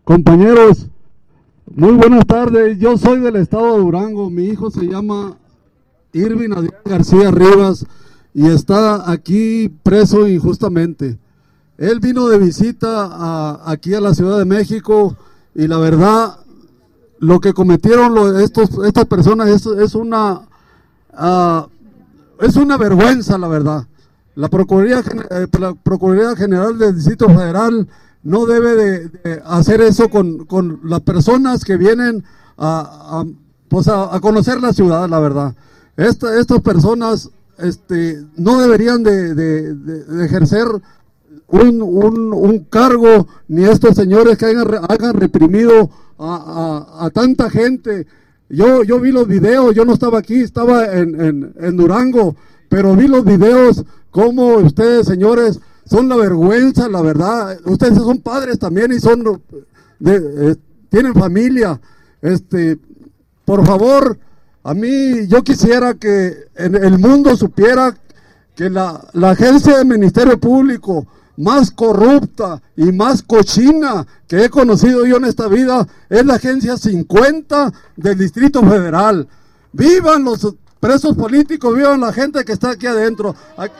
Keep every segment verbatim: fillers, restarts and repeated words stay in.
Compañeros, muy buenas tardes. Yo soy del estado de Durango. Mi hijo se llama Irvin Adrián García Rivas y está aquí preso injustamente. Él vino de visita a, aquí a la Ciudad de México y la verdad, lo que cometieron los, estos, estas personas es, es una uh, es una vergüenza, la verdad. La Procuraduría, eh, la Procuraduría General del Distrito Federal no debe de, de hacer eso con, con las personas que vienen a, a, pues a, a conocer la ciudad, la verdad. Esta, estas personas este, no deberían de, de, de, de ejercer un, un, un cargo, ni estos señores que hayan, hayan reprimido a, a, a tanta gente. Yo, yo vi los videos, yo no estaba aquí, estaba en, en, en Durango, pero vi los videos como ustedes, señores, son la vergüenza, la verdad. Ustedes son padres también y son de, eh, tienen familia. Este, por favor, a mí yo quisiera que en el mundo supiera que la, la agencia del Ministerio Público más corrupta y más cochina que he conocido yo en esta vida es la agencia cincuenta del Distrito Federal. Vivan los presos políticos, vivan la gente que está aquí adentro. Aquí,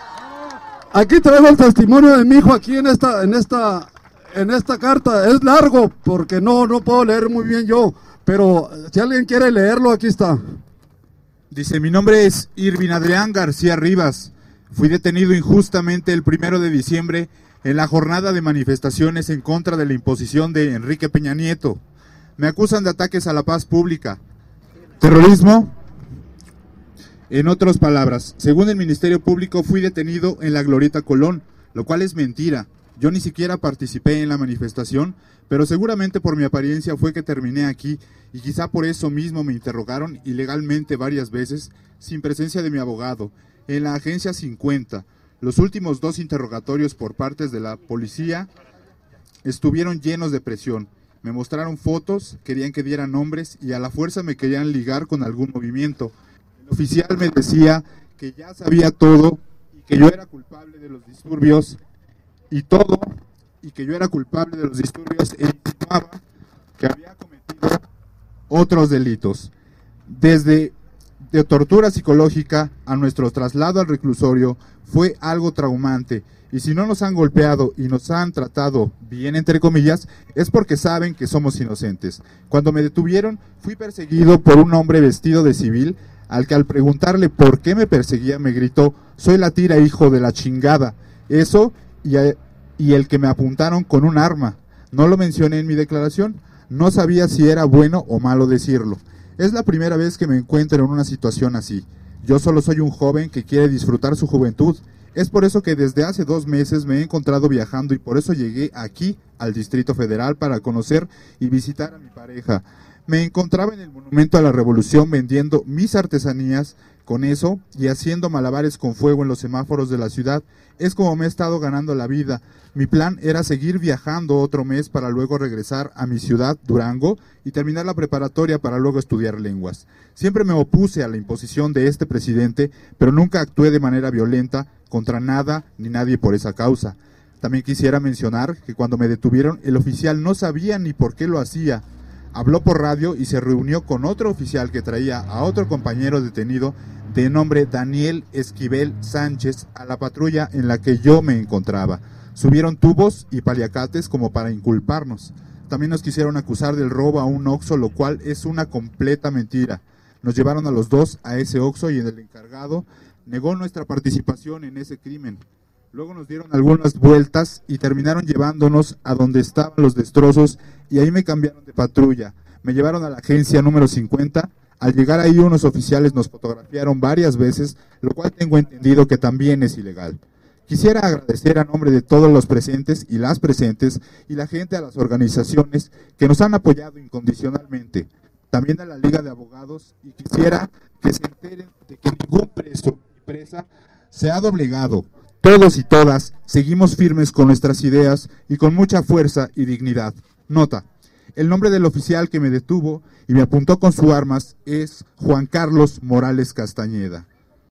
Aquí traigo el testimonio de mi hijo aquí en esta, en esta, en esta carta. Es largo porque no, no puedo leer muy bien yo, pero si alguien quiere leerlo, aquí está. Dice: mi nombre es Irvin Adrián García Rivas. Fui detenido injustamente el primero de diciembre en la jornada de manifestaciones en contra de la imposición de Enrique Peña Nieto. Me acusan de ataques a la paz pública, terrorismo. En otras palabras, según el Ministerio Público, fui detenido en la Glorieta Colón, lo cual es mentira. Yo ni siquiera participé en la manifestación, pero seguramente por mi apariencia fue que terminé aquí, y quizá por eso mismo me interrogaron ilegalmente varias veces, sin presencia de mi abogado, en la agencia cincuenta. Los últimos dos interrogatorios por partes de la policía estuvieron llenos de presión. Me mostraron fotos, querían que diera nombres, y a la fuerza me querían ligar con algún movimiento. El oficial me decía que ya sabía todo y que yo era culpable de los disturbios y todo, y que yo era culpable de los disturbios e insinuaba que había cometido otros delitos. Desde de tortura psicológica a nuestro traslado al reclusorio fue algo traumante, y si no nos han golpeado y nos han tratado bien, entre comillas, es porque saben que somos inocentes. Cuando me detuvieron, fui perseguido por un hombre vestido de civil, al que al preguntarle por qué me perseguía me gritó: soy la tira, hijo de la chingada. Eso y, a, y el que me apuntaron con un arma. No lo mencioné en mi declaración, no sabía si era bueno o malo decirlo. Es la primera vez que me encuentro en una situación así. Yo solo soy un joven que quiere disfrutar su juventud. Es por eso que desde hace dos meses me he encontrado viajando y por eso llegué aquí al Distrito Federal para conocer y visitar a mi pareja. Me encontraba en el Monumento a la Revolución vendiendo mis artesanías con eso y haciendo malabares con fuego en los semáforos de la ciudad. Es como me he estado ganando la vida. Mi plan era seguir viajando otro mes para luego regresar a mi ciudad, Durango, y terminar la preparatoria para luego estudiar lenguas. Siempre me opuse a la imposición de este presidente, pero nunca actué de manera violenta contra nada ni nadie por esa causa. También quisiera mencionar que cuando me detuvieron, el oficial no sabía ni por qué lo hacía. Habló por radio y se reunió con otro oficial que traía a otro compañero detenido de nombre Daniel Esquivel Sánchez a la patrulla en la que yo me encontraba. Subieron tubos y paliacates como para inculparnos. También nos quisieron acusar del robo a un Oxxo, lo cual es una completa mentira. Nos llevaron a los dos a ese Oxxo y el encargado negó nuestra participación en ese crimen. Luego nos dieron algunas vueltas y terminaron llevándonos a donde estaban los destrozos y ahí me cambiaron de patrulla. Me llevaron a la agencia número cincuenta. Al llegar ahí unos oficiales nos fotografiaron varias veces, lo cual tengo entendido que también es ilegal. Quisiera agradecer a nombre de todos los presentes y las presentes y la gente a las organizaciones que nos han apoyado incondicionalmente. También a la Liga de Abogados, y quisiera que se enteren de que ningún preso y presa se ha doblegado. Todos y todas seguimos firmes con nuestras ideas y con mucha fuerza y dignidad. Nota: el nombre del oficial que me detuvo y me apuntó con sus armas es Juan Carlos Morales Castañeda.